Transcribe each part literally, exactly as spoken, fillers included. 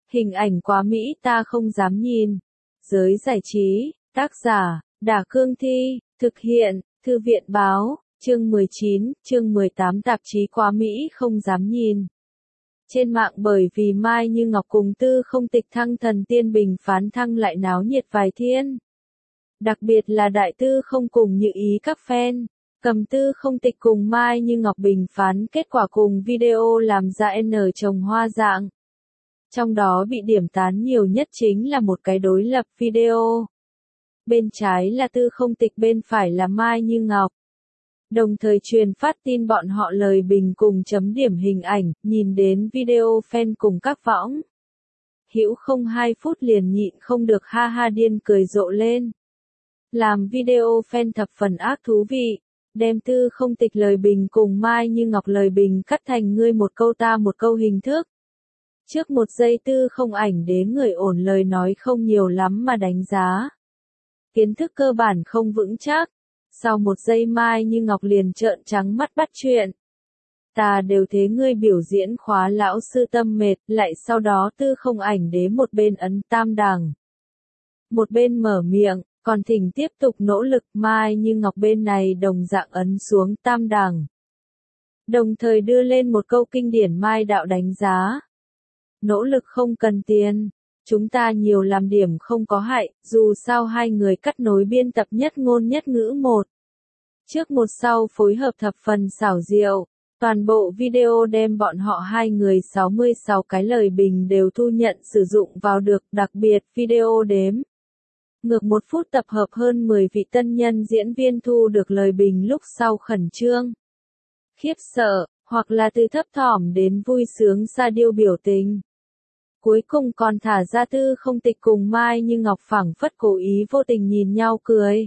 Hình ảnh quá mỹ ta không dám nhìn. Giới giải trí, tác giả, Đả Cương Thi, thực hiện, Thư viện Báo, chương mười chín, chương mười tám tạp chí quá mỹ không dám nhìn. Trên mạng bởi vì Mai Như Ngọc cùng Tư Không Tịch thăng thần tiên bình phán thăng lại náo nhiệt vài thiên. Đặc biệt là Đại Tư Không cùng như ý các fan, cầm Tư Không Tịch cùng Mai Như Ngọc bình phán kết quả cùng video làm ra N trồng hoa dạng. Trong đó bị điểm tán nhiều nhất chính là một cái đối lập video. Bên trái là Tư Không Tịch, bên phải là Mai Như Ngọc. Đồng thời truyền phát tin bọn họ lời bình cùng chấm điểm hình ảnh, nhìn đến video fan cùng các võng hữu không hai phút liền nhịn không được ha ha điên cười rộ lên. Làm video fan thập phần ác thú vị, đem Tư Không Tịch lời bình cùng Mai Như Ngọc lời bình cắt thành ngươi một câu ta một câu hình thức. Trước một giây Tư Không ảnh đến người ổn lời nói không nhiều lắm mà đánh giá. Kiến thức cơ bản không vững chắc. Sau một giây Mai Như Ngọc liền trợn trắng mắt bắt chuyện. Ta đều thế ngươi biểu diễn khóa lão sư tâm mệt, lại sau đó Tư Không ảnh đế một bên ấn tam đẳng. Một bên mở miệng, còn thỉnh tiếp tục nỗ lực, Mai Như Ngọc bên này đồng dạng ấn xuống tam đẳng. Đồng thời đưa lên một câu kinh điển Mai đạo đánh giá. Nỗ lực không cần tiền. Chúng ta nhiều làm điểm không có hại, dù sao hai người cắt nối biên tập nhất ngôn nhất ngữ một. Trước một sau phối hợp thập phần xảo diệu, toàn bộ video đem bọn họ hai người sáu mươi sáu cái lời bình đều thu nhận sử dụng vào được, đặc biệt video đếm. Ngược một phút tập hợp hơn mười vị tân nhân diễn viên thu được lời bình lúc sau khẩn trương, khiếp sợ, hoặc là từ thấp thỏm đến vui sướng ra điêu biểu tình. Cuối cùng còn thả ra Tư Không Tịch cùng Mai Như Ngọc phảng phất cố ý vô tình nhìn nhau cười.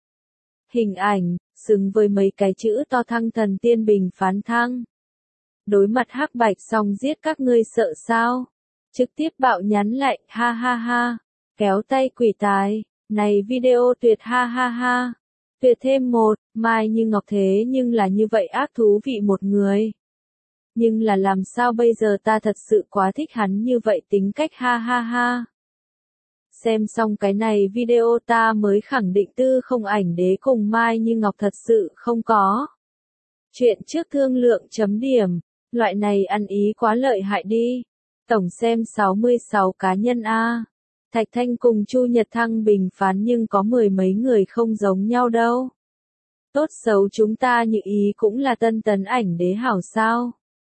Hình ảnh, xứng với mấy cái chữ to thăng thần tiên bình phán thăng. Đối mặt hắc bạch xong giết các ngươi sợ sao? Trực tiếp bạo nhắn lại, ha ha ha. Kéo tay quỷ tài, này video tuyệt ha ha ha. Tuyệt thêm một, Mai Như Ngọc thế nhưng là như vậy ác thú vị một người. Nhưng là làm sao bây giờ ta thật sự quá thích hắn như vậy tính cách ha ha ha. Xem xong cái này video ta mới khẳng định Tư Không ảnh đế cùng Mai Như Ngọc thật sự không có. Chuyện trước thương lượng chấm điểm, loại này ăn ý quá lợi hại đi. Tổng xem sáu mươi sáu cá nhân A. Thạch Thanh cùng Chu Nhật Thăng bình phán nhưng có mười mấy người không giống nhau đâu. Tốt xấu chúng ta như ý cũng là tân tấn ảnh đế hảo sao.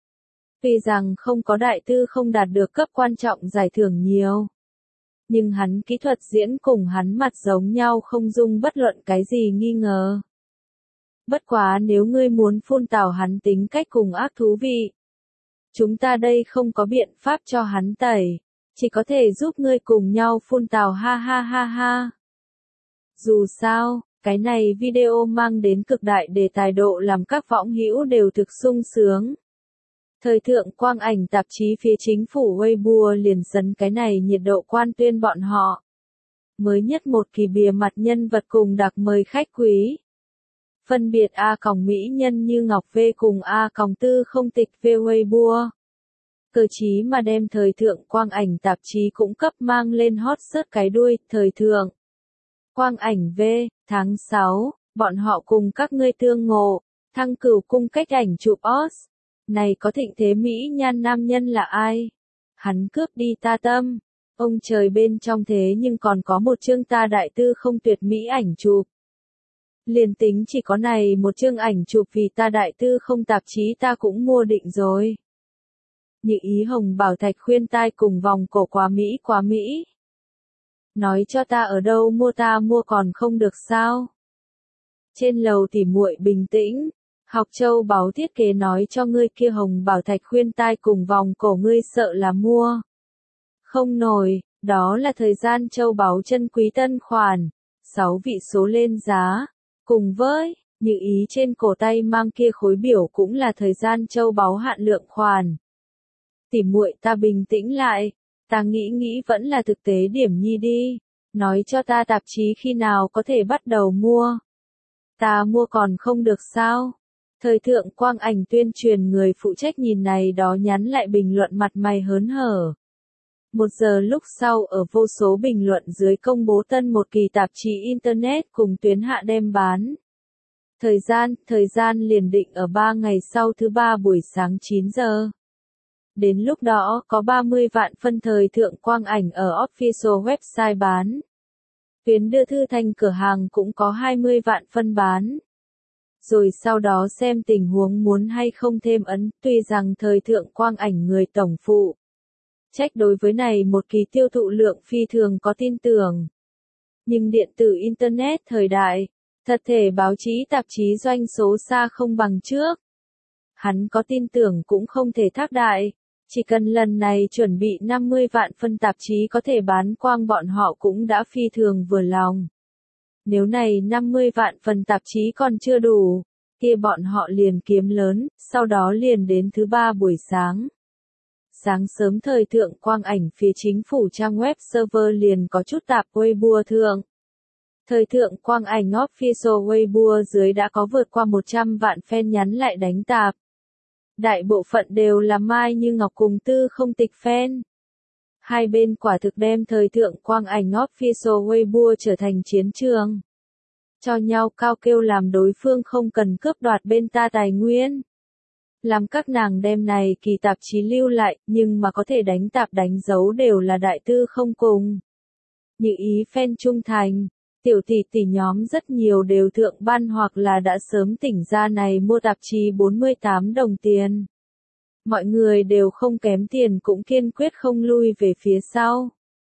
Vì rằng không có Đại Tư Không đạt được cấp quan trọng giải thưởng nhiều. Nhưng hắn kỹ thuật diễn cùng hắn mặt giống nhau không dung bất luận cái gì nghi ngờ. Bất quá nếu ngươi muốn phun tào hắn tính cách cùng ác thú vị. Chúng ta đây không có biện pháp cho hắn tẩy. Chỉ có thể giúp ngươi cùng nhau phun tào ha ha ha ha. Dù sao, cái này video mang đến cực đại đề tài độ làm các võng hữu đều thực sung sướng. Thời thượng quang ảnh tạp chí phía chính phủ Weibo liền dấn cái này nhiệt độ quan tuyên bọn họ. Mới nhất một kỳ bìa mặt nhân vật cùng đặc mời khách quý. Phân biệt A còng mỹ nhân Như Ngọc V cùng A còng Tư Không Tịch V Weibo. Cơ chí mà đem thời thượng quang ảnh tạp chí cũng cấp mang lên hot search cái đuôi, thời thượng. Quang ảnh V, tháng sáu, bọn họ cùng các ngươi tương ngộ, Thăng Cửu cung cách ảnh chụp os. Này có thịnh thế mỹ nhan nam nhân là ai? Hắn cướp đi ta tâm. Ông trời bên trong thế nhưng còn có một chương ta Đại Tư Không tuyệt mỹ ảnh chụp. Liền tính chỉ có này một chương ảnh chụp vì ta Đại Tư Không tạp chí ta cũng mua định rồi. Như ý hồng bảo thạch khuyên tai cùng vòng cổ quá mỹ quá mỹ. Nói cho ta ở đâu mua ta mua còn không được sao? Trên lầu tỉ muội bình tĩnh. Học châu báu thiết kế nói cho ngươi kia hồng bảo thạch khuyên tai cùng vòng cổ ngươi sợ là mua. Không nổi, đó là thời gian châu báu chân quý tân khoản. Sáu vị số lên giá. Cùng với, như ý trên cổ tay mang kia khối biểu cũng là thời gian châu báu hạn lượng khoản. Tỉ muội ta bình tĩnh lại. Ta nghĩ nghĩ vẫn là thực tế điểm nhi đi. Nói cho ta tạp chí khi nào có thể bắt đầu mua. Ta mua còn không được sao? Thời thượng quang ảnh tuyên truyền người phụ trách nhìn này đó nhắn lại bình luận mặt mày hớn hở. Một giờ lúc sau ở vô số bình luận dưới công bố tân một kỳ tạp chí Internet cùng tuyến hạ đem bán. Thời gian, thời gian liền định ở ba ngày sau thứ ba buổi sáng chín giờ. Đến lúc đó có ba mươi vạn phân thời thượng quang ảnh ở official website bán. Tuyến đưa thư thành cửa hàng cũng có hai mươi vạn phân bán. Rồi sau đó xem tình huống muốn hay không thêm ấn, tuy rằng thời thượng quang ảnh người tổng phụ. Trách đối với này một kỳ tiêu thụ lượng phi thường có tin tưởng. Nhưng điện tử Internet thời đại, thật thể báo chí tạp chí doanh số xa không bằng trước. Hắn có tin tưởng cũng không thể thác đại, chỉ cần lần này chuẩn bị năm mươi vạn phân tạp chí có thể bán quang bọn họ cũng đã phi thường vừa lòng. Nếu này năm mươi vạn phần tạp chí còn chưa đủ, kia bọn họ liền kiếm lớn, sau đó liền đến thứ ba buổi sáng. Sáng sớm thời thượng quang ảnh phía chính phủ trang web server liền có chút tạp Weibo thượng. Thời thượng quang ảnh official Weibo dưới đã có vượt qua một trăm vạn fan nhắn lại đánh tạp. Đại bộ phận đều là Mai Như Ngọc cùng Tư Không Tịch fan. Hai bên quả thực đem thời thượng quang ảnh official Weibo trở thành chiến trường. Cho nhau cao kêu làm đối phương không cần cướp đoạt bên ta tài nguyên. Làm các nàng đem này kỳ tạp chí lưu lại, nhưng mà có thể đánh tạp đánh dấu đều là đại tư không cùng. Như ý fan trung thành, tiểu tỷ tỷ nhóm rất nhiều đều thượng ban hoặc là đã sớm tỉnh ra này mua tạp chí bốn mươi tám đồng tiền. Mọi người đều không kém tiền cũng kiên quyết không lui về phía sau.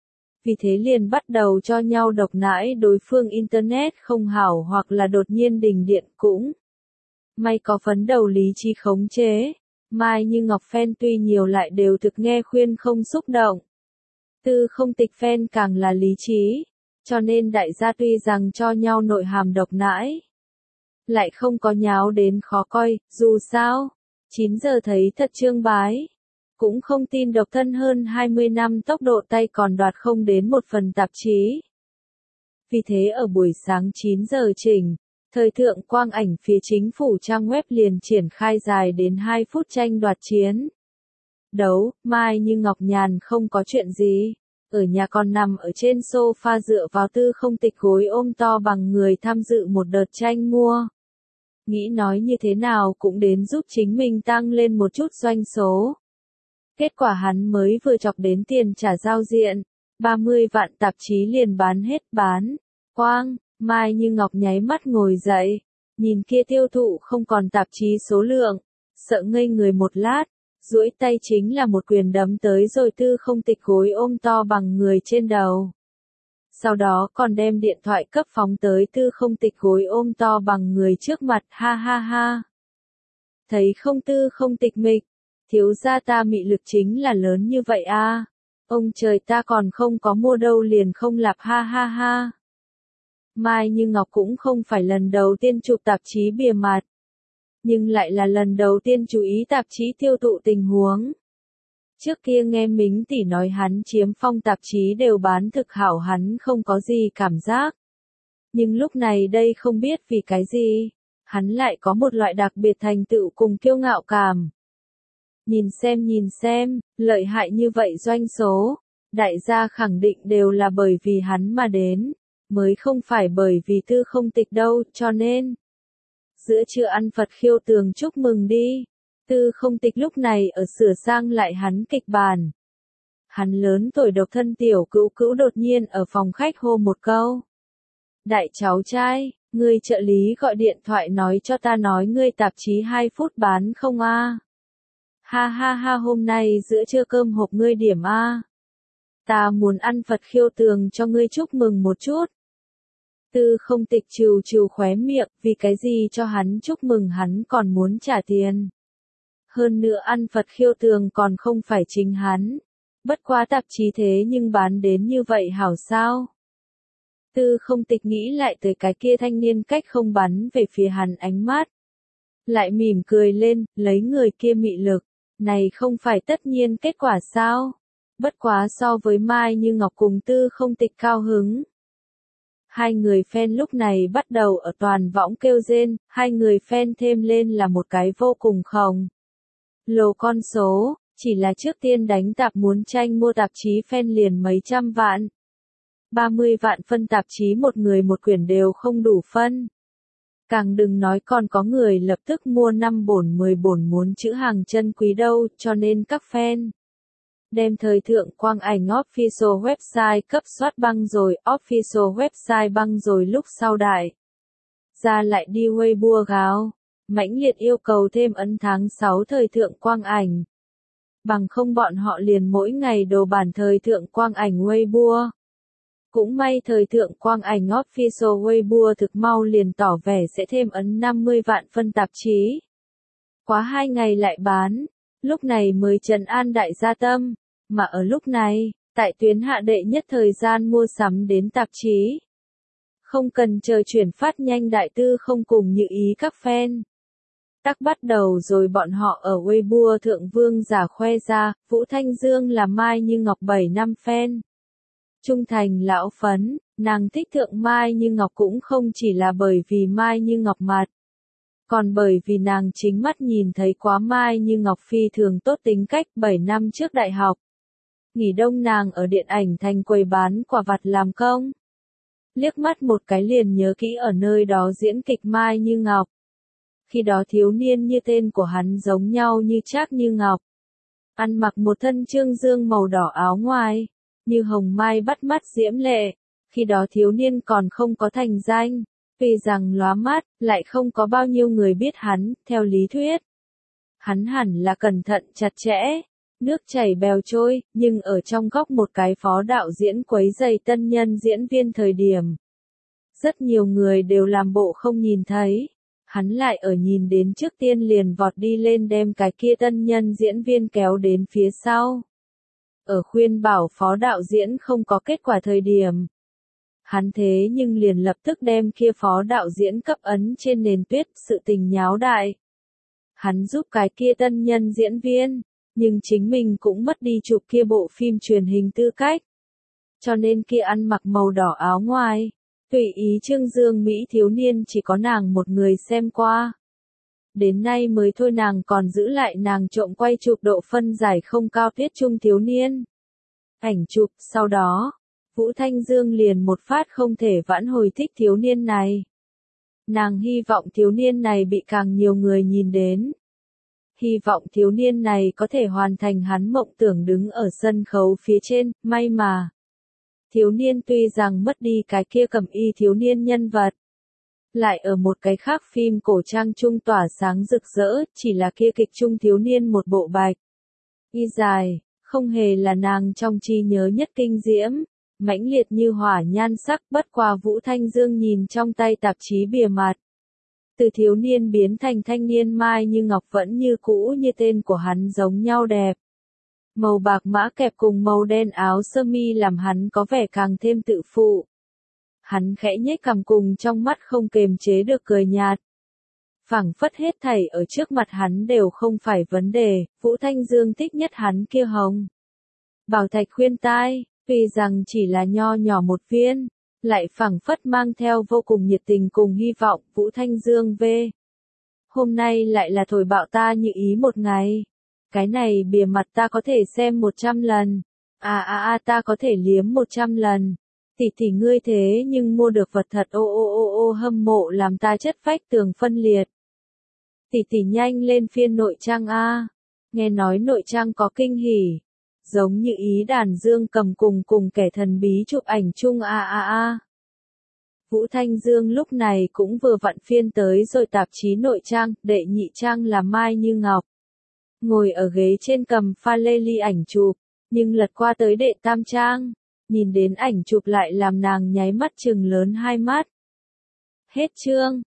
Vì thế liền bắt đầu cho nhau độc nãi đối phương Internet không hảo hoặc là đột nhiên đình điện cũng. May có phấn đầu lý trí khống chế. Mai Như Ngọc fan tuy nhiều lại đều thực nghe khuyên không xúc động. Tư Không Tịch fan càng là lý trí. Cho nên đại gia tuy rằng cho nhau nội hàm độc nãi. Lại không có nháo đến khó coi, dù sao. chín giờ thấy thật trương bái. Cũng không tin độc thân hơn hai mươi năm tốc độ tay còn đoạt không đến một phần tạp chí. Vì thế ở buổi sáng chín giờ chỉnh, thời thượng quang ảnh phía chính phủ trang web liền triển khai dài đến hai phút tranh đoạt chiến. Đấu, Mai Như Ngọc nhàn không có chuyện gì. Ở nhà còn nằm ở trên sofa dựa vào Tư Không Tịch gối ôm to bằng người tham dự một đợt tranh mua. Nghĩ nói như thế nào cũng đến giúp chính mình tăng lên một chút doanh số. Kết quả hắn mới vừa chọc đến tiền trả giao diện, ba mươi vạn tạp chí liền bán hết bán. Quang, Mai Như Ngọc nháy mắt ngồi dậy, nhìn kia tiêu thụ không còn tạp chí số lượng, sợ ngây người một lát, duỗi tay chính là một quyền đấm tới rồi Tư Không Tịch gối ôm to bằng người trên đầu. Sau đó còn đem điện thoại cấp phóng tới Tư Không Tịch gối ôm to bằng người trước mặt, ha ha ha. Thấy không Tư Không Tịch mịch, thiếu gia ta mị lực chính là lớn như vậy a. À. Ông trời ta còn không có mua đâu liền không lạp ha ha ha. Mai Như Ngọc cũng không phải lần đầu tiên chụp tạp chí bìa mặt. Nhưng lại là lần đầu tiên chú ý tạp chí tiêu thụ tình huống. Trước kia nghe Mính tỷ nói hắn chiếm phong tạp chí đều bán thực hảo hắn không có gì cảm giác. Nhưng lúc này đây không biết vì cái gì, hắn lại có một loại đặc biệt thành tựu cùng kiêu ngạo cảm. Nhìn xem nhìn xem, lợi hại như vậy doanh số, đại gia khẳng định đều là bởi vì hắn mà đến, mới không phải bởi vì Tư Không Tịch đâu, cho nên. Giữa trưa ăn Phật khiêu tường chúc mừng đi. Tư Không Tịch lúc này ở sửa sang lại hắn kịch bản. Hắn lớn tuổi độc thân tiểu cữu cữu đột nhiên ở phòng khách hô một câu. Đại cháu trai, người trợ lý gọi điện thoại nói cho ta nói ngươi tạp chí hai phút bán không a? Ha ha ha hôm nay giữa trưa cơm hộp ngươi điểm a. Ta muốn ăn Phật khiêu tường cho ngươi chúc mừng một chút. Tư Không Tịch trừ trừ khóe miệng, vì cái gì cho hắn chúc mừng hắn còn muốn trả tiền. Hơn nữa ăn Phật khiêu tường còn không phải chính hắn. Bất quá tạp chí thế nhưng bán đến như vậy hảo sao. Tư Không Tịch nghĩ lại tới cái kia thanh niên cách không bắn về phía hắn ánh mắt. Lại mỉm cười lên, lấy người kia mị lực. Này không phải tất nhiên kết quả sao? Bất quá so với Mai Như Ngọc cùng Tư Không Tịch cao hứng. Hai người fan lúc này bắt đầu ở toàn võng kêu rên, hai người fan thêm lên là một cái vô cùng khổng lồ con số, Chỉ là trước tiên đánh tạp muốn tranh mua tạp chí fan liền mấy trăm vạn. ba mươi vạn phân tạp chí một người một quyển đều không đủ phân. Càng đừng nói còn có người lập tức mua năm bổn mười bổn muốn chữ hàng chân quý đâu, cho nên các fan đem thời thượng quang ảnh official website cấp soát băng rồi, official website băng rồi lúc sau đại ra lại đi Weibo gáo, mãnh liệt yêu cầu thêm ấn tháng sáu thời thượng quang ảnh. Bằng không bọn họ liền mỗi ngày đồ bản thời thượng quang ảnh Weibo. Cũng may thời thượng quang ảnh official Weibo thực mau liền tỏ vẻ sẽ thêm ấn năm mươi vạn phân tạp chí. Quá hai ngày lại bán, lúc này mới trấn an đại gia tâm, mà ở lúc này, tại tuyến hạ đệ nhất thời gian mua sắm đến tạp chí. Không cần chờ chuyển phát nhanh đại tư không cùng như ý các fan. Tắc bắt đầu rồi bọn họ ở Weibo thượng vương giả khoe ra, Vũ Thanh Dương là Mai Như Ngọc bảy năm fan. Trung thành lão phấn, nàng thích thượng Mai Như Ngọc cũng không chỉ là bởi vì Mai Như Ngọc mặt. Còn bởi vì nàng chính mắt nhìn thấy quá Mai Như Ngọc phi thường tốt tính cách bảy năm trước đại học. Nghỉ đông nàng ở điện ảnh thành quầy bán quả vặt làm công. Liếc mắt một cái liền nhớ kỹ ở nơi đó diễn kịch Mai Như Ngọc. Khi đó thiếu niên như tên của hắn giống nhau như Trác Như Ngọc. Ăn mặc một thân trương dương màu đỏ áo ngoài, như hồng mai bắt mắt diễm lệ. Khi đó thiếu niên còn không có thành danh, vì rằng lóa mắt, lại không có bao nhiêu người biết hắn, theo lý thuyết. Hắn hẳn là cẩn thận chặt chẽ, nước chảy bèo trôi, nhưng ở trong góc một cái phó đạo diễn quấy giày tân nhân diễn viên thời điểm. Rất nhiều người đều làm bộ không nhìn thấy. Hắn lại ở nhìn đến trước tiên liền vọt đi lên đem cái kia tân nhân diễn viên kéo đến phía sau. Ở khuyên bảo phó đạo diễn không có kết quả thời điểm. Hắn thế nhưng liền lập tức đem kia phó đạo diễn cấp ấn trên nền tuyết, sự tình nháo đại. Hắn giúp cái kia tân nhân diễn viên, nhưng chính mình cũng mất đi chụp kia bộ phim truyền hình tư cách. Cho nên kia ăn mặc màu đỏ áo ngoài. Tùy ý trương dương Mỹ thiếu niên chỉ có nàng một người xem qua. Đến nay mới thôi nàng còn giữ lại nàng trộm quay chụp độ phân giải không cao tiết trung thiếu niên. Ảnh chụp, sau đó, Vũ Thanh Dương liền một phát không thể vãn hồi thích thiếu niên này. Nàng hy vọng thiếu niên này bị càng nhiều người nhìn đến. Hy vọng thiếu niên này có thể hoàn thành hắn mộng tưởng đứng ở sân khấu phía trên, may mà. Thiếu niên tuy rằng mất đi cái kia cẩm y thiếu niên nhân vật. Lại ở một cái khác phim cổ trang trung tỏa sáng rực rỡ, chỉ là kia kịch trung thiếu niên một bộ bạch. Y dài, không hề là nàng trong trí nhớ nhất kinh diễm, mãnh liệt như hỏa nhan sắc bất qua Vũ Thanh Dương nhìn trong tay tạp chí bìa mặt. Từ thiếu niên biến thành thanh niên Mai Như Ngọc vẫn như cũ như tên của hắn giống nhau đẹp. Màu bạc mã kẹp cùng màu đen áo sơ mi làm hắn có vẻ càng thêm tự phụ. Hắn khẽ nhếch cằm cùng trong mắt không kềm chế được cười nhạt. Phảng phất hết thảy ở trước mặt hắn đều không phải vấn đề, Vũ Thanh Dương thích nhất hắn kia hồng. Bảo thạch khuyên tai, vì rằng chỉ là nho nhỏ một viên, lại phảng phất mang theo vô cùng nhiệt tình cùng hy vọng, Vũ Thanh Dương về. Hôm nay lại là thổi bạo ta như ý một ngày. Cái này bìa mặt ta có thể xem một trăm lần. À à à ta có thể liếm một trăm lần. Tỷ tỷ ngươi thế nhưng mua được vật thật ô ô ô ô hâm mộ làm ta chất vách tường phân liệt. Tỷ tỷ nhanh lên phiên nội trang a. Nghe nói nội trang có kinh hỉ. Giống như ý đàn dương cầm cùng cùng kẻ thần bí chụp ảnh chung a a a. Vũ Thanh Dương lúc này cũng vừa vặn phiên tới rồi tạp chí nội trang, đệ nhị trang là Mai Như Ngọc. Ngồi ở ghế trên cầm pha lê ly ảnh chụp, nhưng lật qua tới đệ tam trang, nhìn đến ảnh chụp lại làm nàng nháy mắt trừng lớn hai mắt. Hết chương.